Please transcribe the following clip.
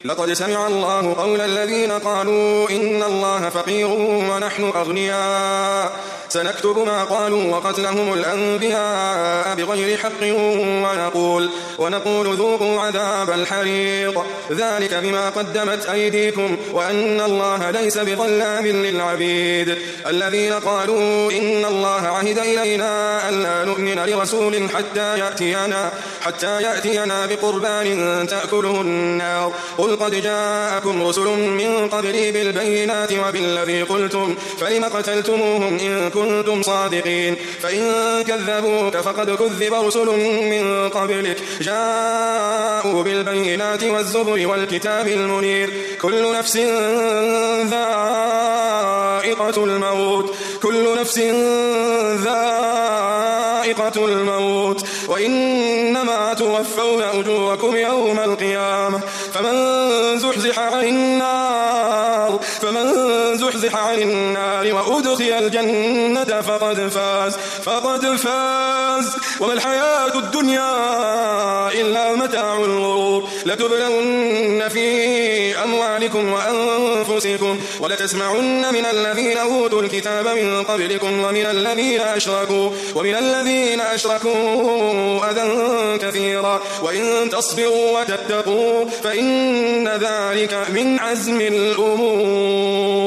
لقد سمع الله قول الذين قالوا إن الله فقير ونحن أغنياء سنكتب ما قالوا وقتلهم الأنبياء بغير حق ونقول ذوقوا عذاب الحريق ذلك بما قدمت أيديكم وأن الله ليس بظلام للعبيد. الذين قالوا إن الله عهد إلينا ألا نؤمن لرسول حتى يأتينا بقربان تأكله النار قل قد جاءكم رسل من قبلي بالبينات وبالذي قلتم فلم قتلتموهم إن كنتم صادقين فإن كذبوك فقد كذب رسل من قبلك جاءوا بالبينات والزبر والكتاب المنير كل نفس ذائقة الموت وإنما توفون أجوركم يوم القيامة فمن زحزح عن النار وأدخل الجنة فقد فاز وما الحياة الدنيا إلا متاع الغرور. لتبلون في أموالكم وأنفسكم ولتسمعن من الذين أوتوا الكتاب من قبلكم ومن الذين أشركوا أذى كثيرا وإن تصبروا وتتقوا فإن ذلك من عزم الأمور.